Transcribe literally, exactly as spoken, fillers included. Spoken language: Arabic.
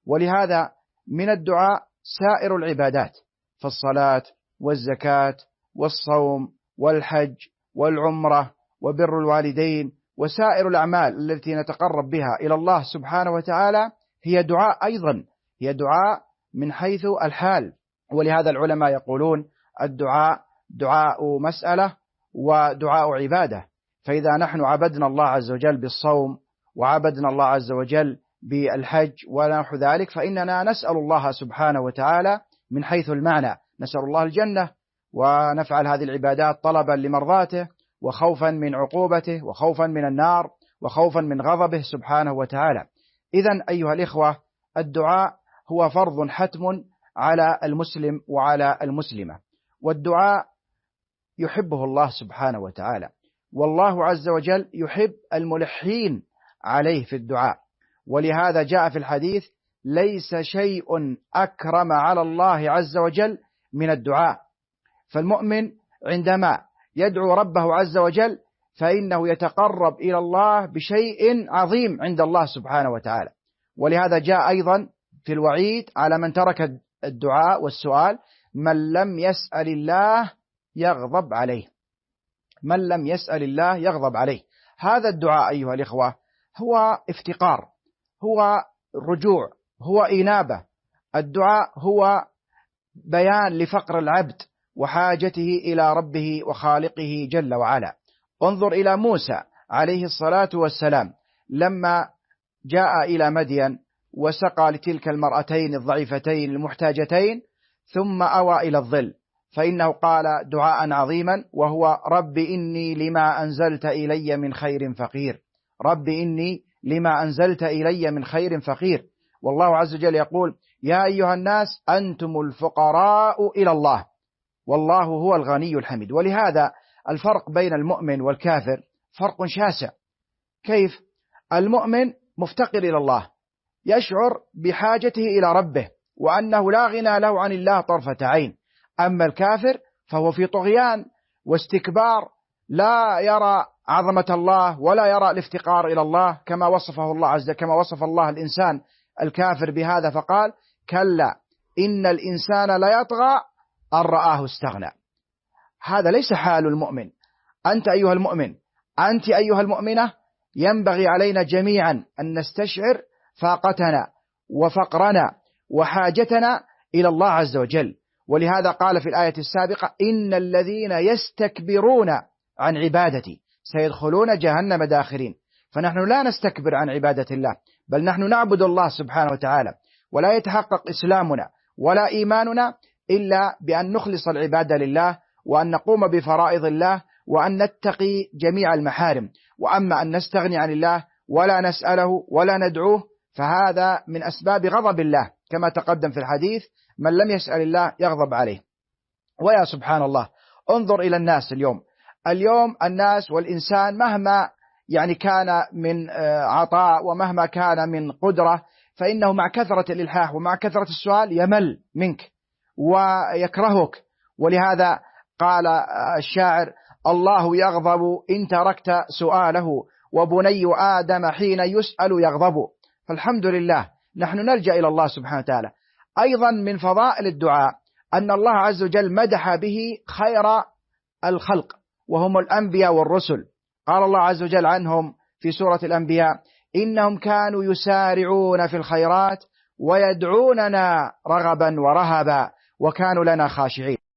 ولهذا من الدعاء سائر العبادات، فالصلاة والزكاة والصوم والحج والعمرة وبر الوالدين وسائر الأعمال التي نتقرب بها إلى الله سبحانه وتعالى هي دعاء أيضا، هي دعاء من حيث الحال. ولهذا العلماء يقولون الدعاء دعاء مسألة ودعاء عبادة. فإذا نحن عبدنا الله عز وجل بالصوم وعبدنا الله عز وجل بالحج ونحو ذلك، فإننا نسأل الله سبحانه وتعالى من حيث المعنى، نسأل الله الجنة ونفعل هذه العبادات طلبا لمرضاته وخوفا من عقوبته وخوفا من النار وخوفا من غضبه سبحانه وتعالى. إذن أيها الإخوة، الدعاء هو فرض حتم على المسلم وعلى المسلمة، والدعاء يحبه الله سبحانه وتعالى، والله عز وجل يحب الملحين عليه في الدعاء. ولهذا جاء في الحديث: ليس شيء أكرم على الله عز وجل من الدعاء. فالمؤمن عندما يدعو ربه عز وجل فإنه يتقرب إلى الله بشيء عظيم عند الله سبحانه وتعالى. ولهذا جاء أيضا في الوعيد على من ترك الدعاء والسؤال: من لم يسأل الله يغضب عليه، من لم يسأل الله يغضب عليه. هذا الدعاء أيها الإخوة هو افتقار، هو رجوع، هو إنابة. الدعاء هو بيان لفقر العبد وحاجته إلى ربه وخالقه جل وعلا. انظر إلى موسى عليه الصلاة والسلام لما جاء إلى مدين وسقى لتلك المرأتين الضعيفتين المحتاجتين ثم أوى إلى الظل، فإنه قال دعاء عظيما وهو: رب إني لما أنزلت إلي من خير فقير، رب إني لما أنزلت إلي من خير فقير. والله عز وجل يقول: يا أيها الناس أنتم الفقراء إلى الله والله هو الغني الحميد. ولهذا الفرق بين المؤمن والكافر فرق شاسع. كيف؟ المؤمن مفتقر إلى الله، يشعر بحاجته إلى ربه وأنه لا غنى له عن الله طرفة عين. أما الكافر فهو في طغيان واستكبار، لا يرى عظمة الله ولا يرى الافتقار إلى الله كما وصفه الله عز وجل، كما وصف الله الإنسان الكافر بهذا فقال: كلا إن الإنسان ليطغى أن رآه استغنى. هذا ليس حال المؤمن. أنت أيها المؤمن، أنت أيها المؤمنة، ينبغي علينا جميعا أن نستشعر فاقتنا وفقرنا وحاجتنا إلى الله عز وجل. ولهذا قال في الآية السابقة: إن الذين يستكبرون عن عبادتي سيدخلون جهنم داخرين. فنحن لا نستكبر عن عبادة الله، بل نحن نعبد الله سبحانه وتعالى، ولا يتحقق إسلامنا ولا إيماننا إلا بأن نخلص العبادة لله، وأن نقوم بفرائض الله، وأن نتقي جميع المحارم. وأما أن نستغني عن الله ولا نسأله ولا ندعوه فهذا من أسباب غضب الله، كما تقدم في الحديث: من لم يسأل الله يغضب عليه. ويا سبحان الله، انظر إلى الناس اليوم. اليوم الناس والإنسان مهما يعني كان من عطاء ومهما كان من قدرة، فإنه مع كثرة الإلحاح ومع كثرة السؤال يمل منك ويكرهك. ولهذا قال الشاعر: الله يغضب إن تركت سؤاله، وبني آدم حين يسأل يغضب. فالحمد لله نحن نلجأ إلى الله سبحانه وتعالى. أيضا من فضائل الدعاء أن الله عز وجل مدح به خير الخلق وهم الأنبياء والرسل. قال الله عز وجل عنهم في سورة الأنبياء: إنهم كانوا يسارعون في الخيرات ويدعوننا رغبا ورهبا وكانوا لنا خاشعين.